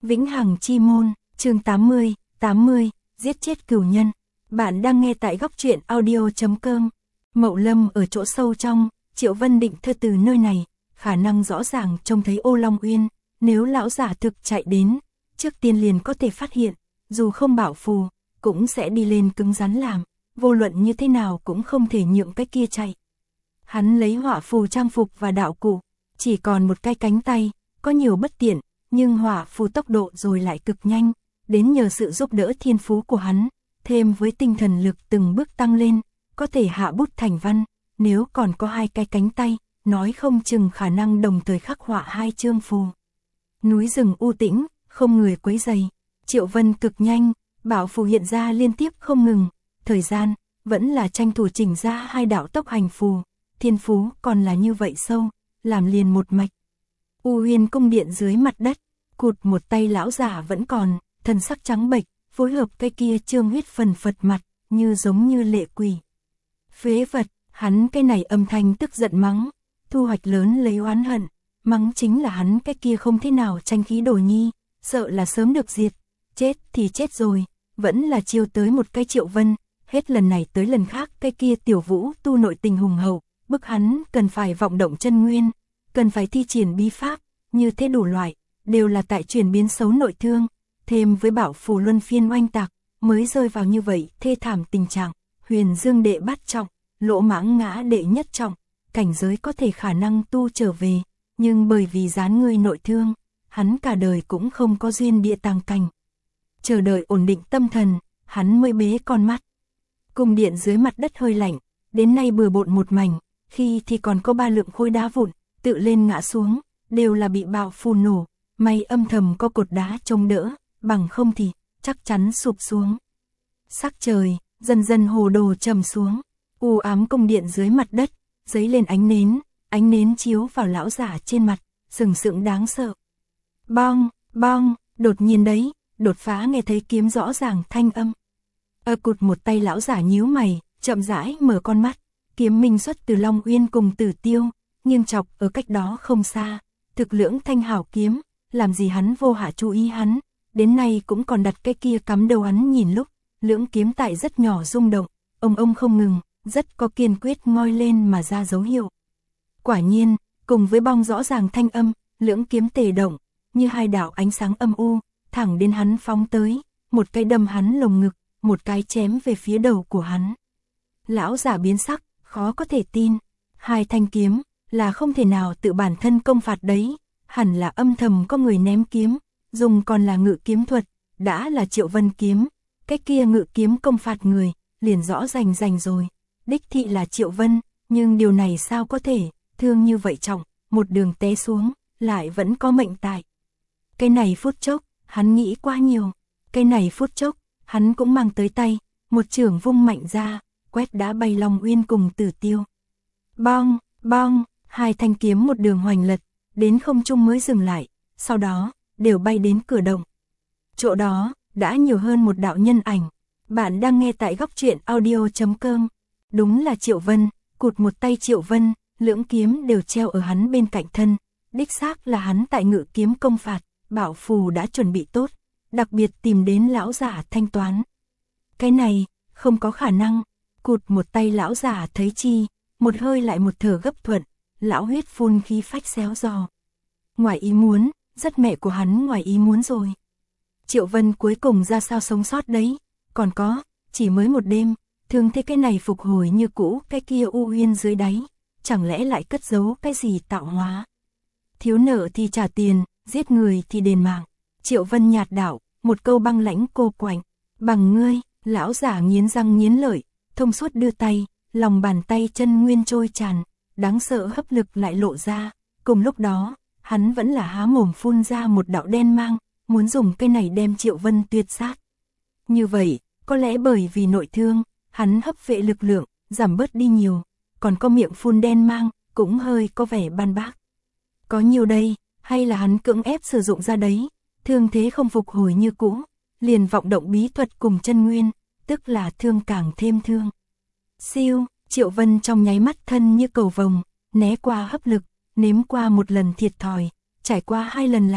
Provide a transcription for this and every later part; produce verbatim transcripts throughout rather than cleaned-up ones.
Vĩnh Hằng Chi Môn, chương tám mươi, tám mươi, giết chết cửu nhân. Bạn đang nghe tại góc truyện audio chấm com. Mậu Lâm ở chỗ sâu trong, Triệu Vân định thơ từ nơi này, khả năng rõ ràng trông thấy Ô Long Uyên, nếu lão giả thực chạy đến, trước tiên liền có thể phát hiện, dù không bảo phù, cũng sẽ đi lên cứng rắn làm, vô luận như thế nào cũng không thể nhượng cái kia chạy. Hắn lấy hỏa phù trang phục và đạo cụ, chỉ còn một cái cánh tay, có nhiều bất tiện, nhưng hỏa phù tốc độ rồi lại cực nhanh, đến nhờ sự giúp đỡ thiên phú của hắn, thêm với tinh thần lực từng bước tăng lên, có thể hạ bút thành văn, nếu còn có hai cái cánh tay, nói không chừng khả năng đồng thời khắc họa hai chương phù. Núi rừng u tĩnh, không người quấy rầy, Triệu Vân cực nhanh, bảo phù hiện ra liên tiếp không ngừng, thời gian, vẫn là tranh thủ chỉnh ra hai đạo tốc hành phù, thiên phú còn là như vậy sâu, làm liền một mạch. U Huyền cung điện dưới mặt đất, cụt một tay lão giả vẫn còn, thân sắc trắng bệch, phối hợp cái kia trương huyết phần phật mặt, như giống như lệ quỷ. Phế vật, hắn cái này âm thanh tức giận mắng, thu hoạch lớn lấy oán hận, mắng chính là hắn cái kia không thế nào tranh khí đồ nhi, sợ là sớm được diệt, chết thì chết rồi, vẫn là chiêu tới một cái Triệu Vân, hết lần này tới lần khác cái kia tiểu vũ tu nội tình hùng hậu, bức hắn cần phải vọng động chân nguyên, cần phải thi triển bí pháp, như thế đủ loại, đều là tại chuyển biến xấu nội thương, thêm với bảo phù luân phiên oanh tạc, mới rơi vào như vậy thê thảm tình trạng, huyền dương đệ bát trọng, lỗ mãng ngã đệ nhất trọng, cảnh giới có thể khả năng tu trở về, nhưng bởi vì gián ngươi nội thương, hắn cả đời cũng không có duyên địa tàng cảnh. Chờ đợi ổn định tâm thần, hắn mới bế con mắt. Cung điện dưới mặt đất hơi lạnh, đến nay bừa bộn một mảnh, khi thì còn có ba lượng khối đá vụn, tự lên ngã xuống, đều là bị bạo phù nổ, may âm thầm có cột đá chống đỡ, bằng không thì chắc chắn sụp xuống. Sắc trời dần dần hồ đồ trầm xuống, u ám cung điện dưới mặt đất, giấy lên ánh nến, ánh nến chiếu vào lão giả trên mặt, sừng sững đáng sợ. Bong, bong, đột nhiên đấy, đột phá nghe thấy kiếm rõ ràng thanh âm. Ơ cụt một tay lão giả nhíu mày, chậm rãi mở con mắt, kiếm minh xuất từ Long Uyên cùng Tử Tiêu, nghiêng chọc ở cách đó không xa, thực lưỡng thanh hảo kiếm, làm gì hắn vô hạ chú ý hắn, đến nay cũng còn đặt cái kia cắm đầu hắn nhìn lúc, lưỡng kiếm tại rất nhỏ rung động, ông ông không ngừng, rất có kiên quyết ngoi lên mà ra dấu hiệu. Quả nhiên, cùng với bong rõ ràng thanh âm, lưỡng kiếm tề động, như hai đạo ánh sáng âm u, thẳng đến hắn phóng tới, một cái đâm hắn lồng ngực, một cái chém về phía đầu của hắn. Lão giả biến sắc, khó có thể tin, hai thanh kiếm, là không thể nào tự bản thân công phạt đấy, hẳn là âm thầm có người ném kiếm, dùng còn là ngự kiếm thuật, đã là Triệu Vân kiếm, cái kia ngự kiếm công phạt người, liền rõ rành rành rồi, đích thị là Triệu Vân, nhưng điều này sao có thể, thương như vậy trọng, một đường té xuống, lại vẫn có mệnh tại. Cái này phút chốc, hắn nghĩ quá nhiều, cái này phút chốc, hắn cũng mang tới tay, một chưởng vung mạnh ra, quét đá bay Long Uyên cùng Tử Tiêu. Bong, bong, hai thanh kiếm một đường hoành lật, đến không trung mới dừng lại, sau đó, đều bay đến cửa động. Chỗ đó, đã nhiều hơn một đạo nhân ảnh. Bạn đang nghe tại góc truyện audio chấm com. Đúng là Triệu Vân, cụt một tay Triệu Vân, lưỡng kiếm đều treo ở hắn bên cạnh thân. Đích xác là hắn tại ngự kiếm công phạt, bảo phù đã chuẩn bị tốt, đặc biệt tìm đến lão giả thanh toán. Cái này, không có khả năng, cụt một tay lão giả thấy chi, một hơi lại một thở gấp thuận, lão huyết phun khí phách xéo giò. Ngoài ý muốn, rất mẹ của hắn ngoài ý muốn rồi. Triệu Vân cuối cùng ra sao sống sót đấy, còn có, chỉ mới một đêm, thường thế cái này phục hồi như cũ, cái kia u uyên dưới đáy, chẳng lẽ lại cất giấu cái gì tạo hóa. Thiếu nợ thì trả tiền, giết người thì đền mạng. Triệu Vân nhạt đạo, một câu băng lãnh cô quạnh, bằng ngươi, lão giả nghiến răng nghiến lợi, thông suốt đưa tay, lòng bàn tay chân nguyên trôi tràn, đáng sợ hấp lực lại lộ ra, cùng lúc đó, hắn vẫn là há mồm phun ra một đạo đen mang, muốn dùng cây này đem Triệu Vân tuyệt sát. Như vậy, có lẽ bởi vì nội thương, hắn hấp vệ lực lượng, giảm bớt đi nhiều, còn có miệng phun đen mang, cũng hơi có vẻ ban bác. Có nhiều đây, hay là hắn cưỡng ép sử dụng ra đấy, thương thế không phục hồi như cũ, liền vọng động bí thuật cùng chân nguyên, tức là thương càng thêm thương. Siêu, Triệu Vân trong nháy mắt thân như cầu vồng, né qua hấp lực, nếm qua một lần thiệt thòi, trải qua hai lần làm,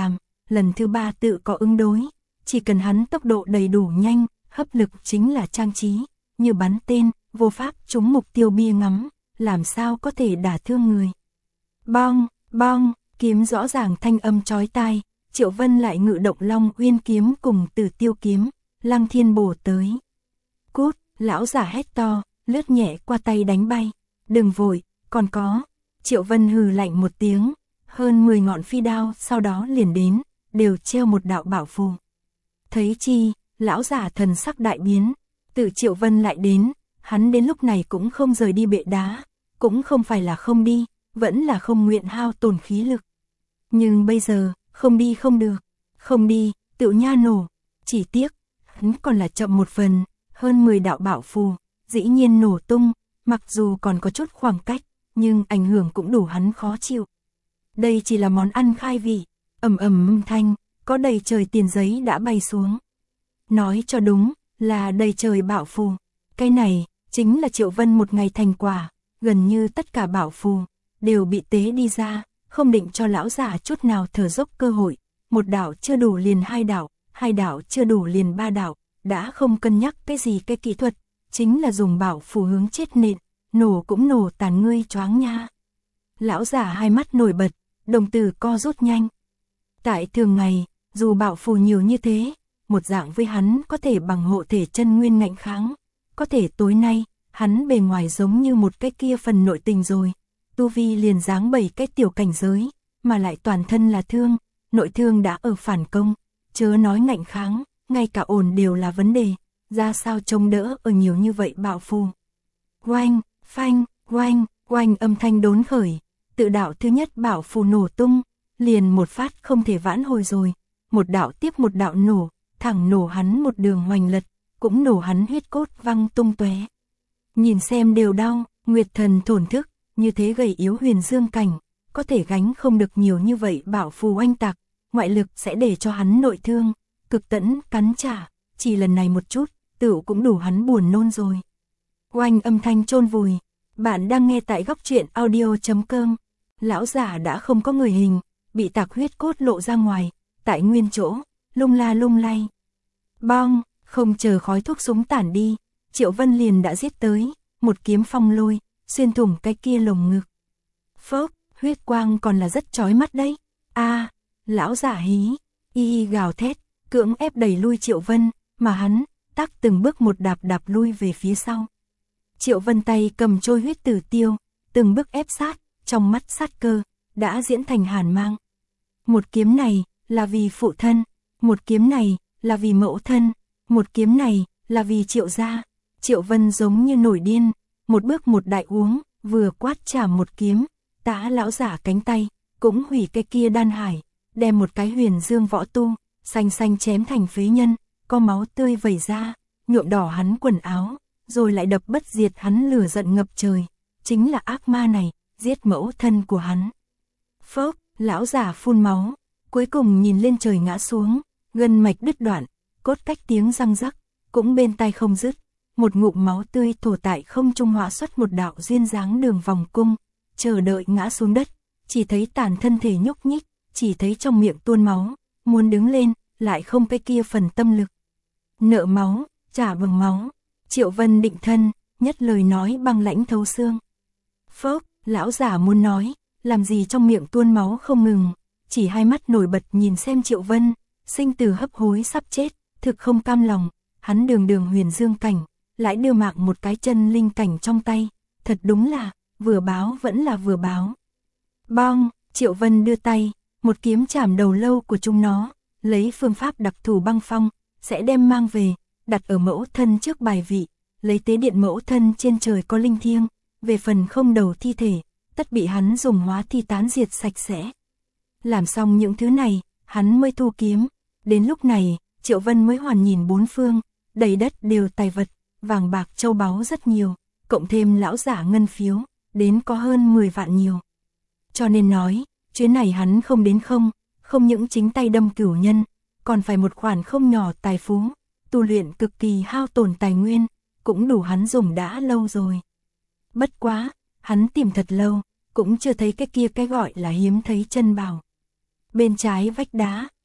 lần thứ ba tự có ứng đối, chỉ cần hắn tốc độ đầy đủ nhanh, hấp lực chính là trang trí, như bắn tên, vô pháp trúng mục tiêu bia ngắm, làm sao có thể đả thương người. Bong, bong, kiếm rõ ràng thanh âm chói tai, Triệu Vân lại ngự động Long Uyên kiếm cùng Tử Tiêu kiếm, Lăng Thiên bổ tới. Cút, lão giả hét to, lướt nhẹ qua tay đánh bay, đừng vội, còn có. Triệu Vân hừ lạnh một tiếng, hơn mười ngọn phi đao sau đó liền đến, đều treo một đạo bảo phù. Thấy chi, lão giả thần sắc đại biến, tự Triệu Vân lại đến, hắn đến lúc này cũng không rời đi bệ đá, cũng không phải là không đi, vẫn là không nguyện hao tổn khí lực. Nhưng bây giờ, không đi không được, không đi, tự nha nổ, chỉ tiếc, hắn còn là chậm một phần, hơn mười đạo bảo phù, dĩ nhiên nổ tung, mặc dù còn có chút khoảng cách, nhưng ảnh hưởng cũng đủ hắn khó chịu. Đây chỉ là món ăn khai vị, ầm ầm âm thanh, có đầy trời tiền giấy đã bay xuống. Nói cho đúng, là đầy trời bảo phù, cái này, chính là Triệu Vân một ngày thành quả, gần như tất cả bảo phù, đều bị tế đi ra, không định cho lão giả chút nào thở dốc cơ hội, một đạo chưa đủ liền hai đạo, hai đạo chưa đủ liền ba đạo, đã không cân nhắc cái gì cái kỹ thuật, chính là dùng bảo phù hướng chết nện, nổ cũng nổ tàn ngươi choáng nha. Lão giả hai mắt nổi bật, đồng tử co rút nhanh. Tại thường ngày, dù bảo phù nhiều như thế, một dạng với hắn có thể bằng hộ thể chân nguyên ngạnh kháng, có thể tối nay, hắn bề ngoài giống như một cái kia phần nội tình rồi, tu vi liền dáng bảy cái tiểu cảnh giới, mà lại toàn thân là thương, nội thương đã ở phản công, chớ nói ngạnh kháng, ngay cả ổn đều là vấn đề, ra sao chống đỡ ở nhiều như vậy bảo phù. Oanh, phanh, oanh, oanh âm thanh đốn khởi, tự đạo thứ nhất bảo phù nổ tung, liền một phát không thể vãn hồi rồi, một đạo tiếp một đạo nổ, thẳng nổ hắn một đường hoành lật, cũng nổ hắn huyết cốt văng tung tóe. Nhìn xem đều đau, Nguyệt Thần thổn thức, như thế gầy yếu huyền dương cảnh, có thể gánh không được nhiều như vậy bảo phù oanh tạc, ngoại lực sẽ để cho hắn nội thương, cực tẫn cắn trả, chỉ lần này một chút, tựu cũng đủ hắn buồn nôn rồi. Oanh âm thanh chôn vùi, bạn đang nghe tại góc truyện audio chấm com. Lão giả đã không có người hình, bị tạc huyết cốt lộ ra ngoài, tại nguyên chỗ, lung la lung lay. Bong, không chờ khói thuốc súng tản đi, Triệu Vân liền đã giết tới, một kiếm phong lôi, xuyên thủng cái kia lồng ngực. Phốc, huyết quang còn là rất chói mắt đấy. A, à, lão giả hí, y y gào thét, cưỡng ép đẩy lui Triệu Vân, mà hắn, tác từng bước một đạp đạp lui về phía sau. Triệu Vân tay cầm trôi huyết tử tiêu, từng bước ép sát, trong mắt sát cơ, đã diễn thành hàn mang. Một kiếm này, là vì phụ thân, một kiếm này, là vì mẫu thân, một kiếm này, là vì Triệu gia. Triệu Vân giống như nổi điên, một bước một đại uống, vừa quát chảm một kiếm, tã lão giả cánh tay, cũng hủy cái kia đan hải, đem một cái huyền dương võ tu, xanh xanh chém thành phế nhân, có máu tươi vẩy ra, nhuộm đỏ hắn quần áo, rồi lại đập bất diệt hắn lửa giận ngập trời, chính là ác ma này, giết mẫu thân của hắn. Phốc, lão giả phun máu, cuối cùng nhìn lên trời ngã xuống, gân mạch đứt đoạn, cốt cách tiếng răng rắc, cũng bên tai không dứt, một ngụm máu tươi thổ tại không trung hóa xuất một đạo duyên dáng đường vòng cung, chờ đợi ngã xuống đất, chỉ thấy tàn thân thể nhúc nhích, chỉ thấy trong miệng tuôn máu, muốn đứng lên, lại không cái kia phần tâm lực. Nợ máu, trả bằng máu, Triệu Vân định thân, nhất lời nói băng lãnh thấu xương. Phốc, lão giả muốn nói, làm gì trong miệng tuôn máu không ngừng, chỉ hai mắt nổi bật nhìn xem Triệu Vân, sinh tử hấp hối sắp chết, thực không cam lòng, hắn đường đường huyền dương cảnh, lại đưa mạng một cái chân linh cảnh trong tay, thật đúng là, vừa báo vẫn là vừa báo. Bong, Triệu Vân đưa tay, một kiếm chảm đầu lâu của chúng nó, lấy phương pháp đặc thù băng phong, sẽ đem mang về, đặt ở mẫu thân trước bài vị, lấy tế điện mẫu thân trên trời có linh thiêng, về phần không đầu thi thể, tất bị hắn dùng hóa thi tán diệt sạch sẽ. Làm xong những thứ này, hắn mới thu kiếm, đến lúc này, Triệu Vân mới hoàn nhìn bốn phương, đầy đất đều tài vật, vàng bạc châu báu rất nhiều, cộng thêm lão giả ngân phiếu, đến có hơn mười vạn nhiều. Cho nên nói, chuyến này hắn không đến không, không những chính tay đâm cửu nhân, còn phải một khoản không nhỏ tài phú, tu luyện cực kỳ hao tổn tài nguyên, cũng đủ hắn dùng đã lâu rồi. Bất quá, hắn tìm thật lâu, cũng chưa thấy cái kia cái gọi là hiếm thấy chân bảo. Bên trái vách đá,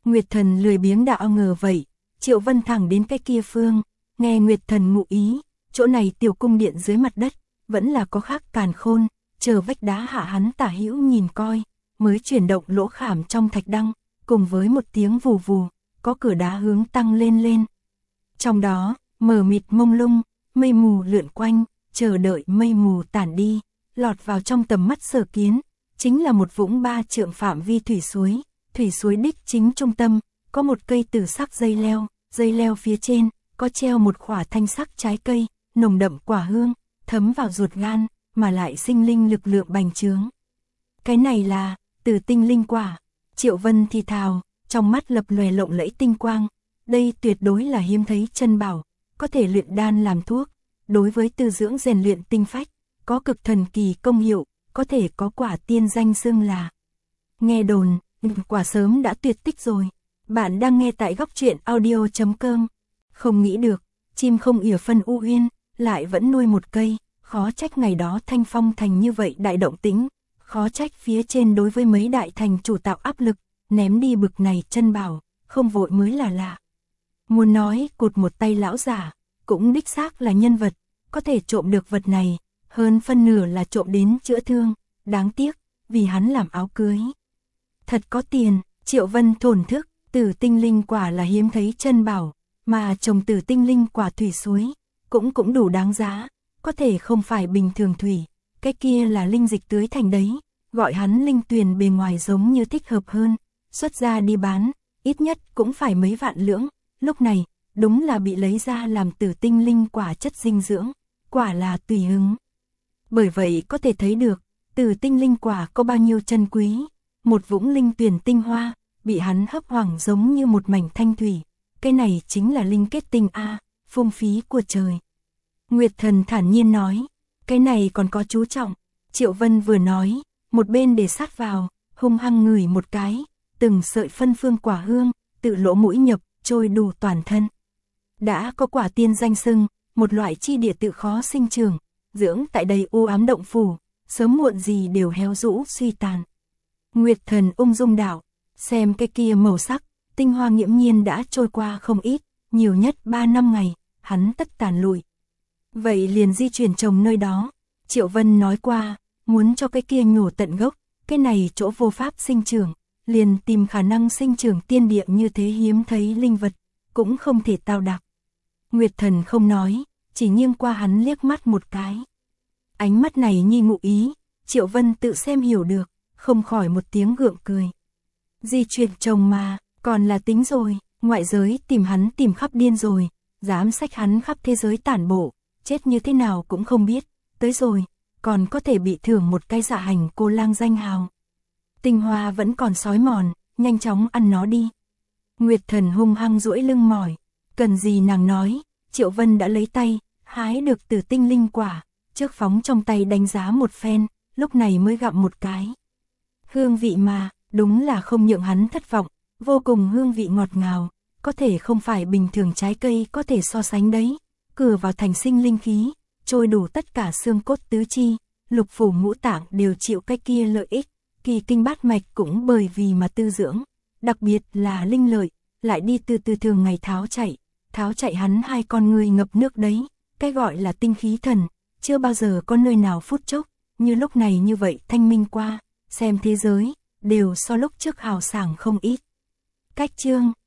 Nguyệt Thần lười biếng đạo ngờ vậy, Triệu Vân thẳng đến cái kia phương, nghe Nguyệt Thần ngụ ý, chỗ này tiểu cung điện dưới mặt đất, vẫn là có khác càn khôn, chờ vách đá hạ hắn tả hữu nhìn coi, mới chuyển động lỗ khảm trong thạch đăng, cùng với một tiếng vù vù, có cửa đá hướng tăng lên lên. Trong đó, mờ mịt mông lung, mây mù lượn quanh, chờ đợi mây mù tản đi, lọt vào trong tầm mắt Sở Kiến, chính là một vũng ba trượng phạm vi thủy suối, thủy suối đích chính trung tâm, có một cây tử sắc dây leo, dây leo phía trên, có treo một khỏa thanh sắc trái cây, nồng đậm quả hương, thấm vào ruột gan, mà lại sinh linh lực lượng bành trướng. Cái này là Tử Tinh linh quả. Triệu Vân thì thào, trong mắt lập lòe lộng lẫy tinh quang, đây tuyệt đối là hiếm thấy chân bảo, có thể luyện đan làm thuốc, đối với tư dưỡng rèn luyện tinh phách, có cực thần kỳ công hiệu, có thể có quả tiên danh xưng là. Nghe đồn, quả sớm đã tuyệt tích rồi. Bạn đang nghe tại góc truyện audio chấm com. Không nghĩ được, chim không ỉa phân u uyên, lại vẫn nuôi một cây, khó trách ngày đó Thanh Phong thành như vậy đại động tĩnh, khó trách phía trên đối với mấy đại thành chủ tạo áp lực, ném đi bực này chân bảo, không vội mới là lạ. Muốn nói cụt một tay lão giả, cũng đích xác là nhân vật, có thể trộm được vật này, hơn phân nửa là trộm đến chữa thương, đáng tiếc, vì hắn làm áo cưới. Thật có tiền, Triệu Vân thổn thức, Tử Tinh linh quả là hiếm thấy chân bảo, mà trồng Tử Tinh linh quả thủy suối, cũng cũng đủ đáng giá, có thể không phải bình thường thủy, cái kia là linh dịch tưới thành đấy, gọi hắn linh tuyền bề ngoài giống như thích hợp hơn, xuất ra đi bán, ít nhất cũng phải mấy vạn lưỡng, lúc này, đúng là bị lấy ra làm Tử Tinh linh quả chất dinh dưỡng, quả là tùy hứng. Bởi vậy có thể thấy được, Tử Tinh linh quả có bao nhiêu chân quý, một vũng linh tuyền tinh hoa, bị hắn hấp hoảng giống như một mảnh thanh thủy, cái này chính là linh kết tinh a, phung phí của trời. Nguyệt Thần thản nhiên nói, cái này còn có chú trọng. Triệu Vân vừa nói, một bên để sát vào, hung hăng ngửi một cái, từng sợi phân phương quả hương, tự lỗ mũi nhập, trôi đủ toàn thân. Đã có quả tiên danh xưng, một loại chi địa tự khó sinh trưởng, dưỡng tại đây u ám động phủ, sớm muộn gì đều héo rũ suy tàn. Nguyệt Thần ung dung đạo, xem cái kia màu sắc, tinh hoa nghiễm nhiên đã trôi qua không ít, nhiều nhất ba năm ngày, hắn tất tàn lụi. Vậy liền di chuyển trồng nơi đó. Triệu Vân nói qua, muốn cho cái kia nhổ tận gốc, cái này chỗ vô pháp sinh trưởng, liền tìm khả năng sinh trưởng tiên địa như thế hiếm thấy linh vật, cũng không thể tao đạc. Nguyệt Thần không nói, chỉ nghiêng qua hắn liếc mắt một cái. Ánh mắt này nhi ngụ ý, Triệu Vân tự xem hiểu được, không khỏi một tiếng gượng cười. Di chuyển trồng mà, còn là tính rồi, ngoại giới tìm hắn tìm khắp điên rồi, dám xách hắn khắp thế giới tản bộ, chết như thế nào cũng không biết, tới rồi, còn có thể bị thưởng một cái dạ hành cô lang danh hào. Tinh hoa vẫn còn sói mòn, nhanh chóng ăn nó đi. Nguyệt Thần hung hăng duỗi lưng mỏi, cần gì nàng nói, Triệu Vân đã lấy tay, hái được Tử Tinh linh quả, trước phóng trong tay đánh giá một phen, lúc này mới gặm một cái. Hương vị mà, đúng là không nhượng hắn thất vọng, vô cùng hương vị ngọt ngào, có thể không phải bình thường trái cây có thể so sánh đấy. Cửa vào thành sinh linh khí, trôi đủ tất cả xương cốt tứ chi, lục phủ ngũ tạng đều chịu cái kia lợi ích, kỳ kinh bát mạch cũng bởi vì mà tư dưỡng, đặc biệt là linh lợi, lại đi từ từ thường ngày tháo chạy, tháo chạy hắn hai con người ngập nước đấy, cái gọi là tinh khí thần, chưa bao giờ có nơi nào phút chốc, như lúc này như vậy thanh minh qua, xem thế giới, đều so lúc trước hào sảng không ít. Cách chương